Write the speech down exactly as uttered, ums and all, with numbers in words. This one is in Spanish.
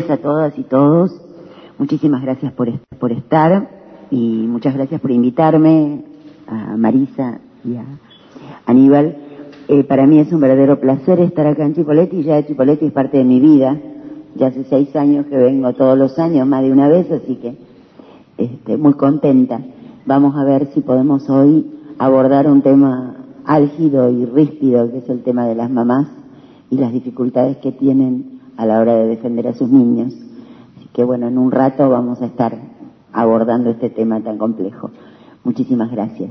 a todas y todos. Muchísimas gracias por, est por estar y muchas gracias por invitarme, a Marisa y a Aníbal. Eh, para mí es un verdadero placer estar acá en Chipoleti. Ya Chipoleti es parte de mi vida. Ya hace seis años que vengo todos los años, más de una vez, así que este, muy contenta. Vamos a ver si podemos hoy abordar un tema álgido y ríspido, que es el tema de las mamás y las dificultades que tienen a la hora de defender a sus niños. Así que bueno, en un rato vamos a estar abordando este tema tan complejo. Muchísimas gracias.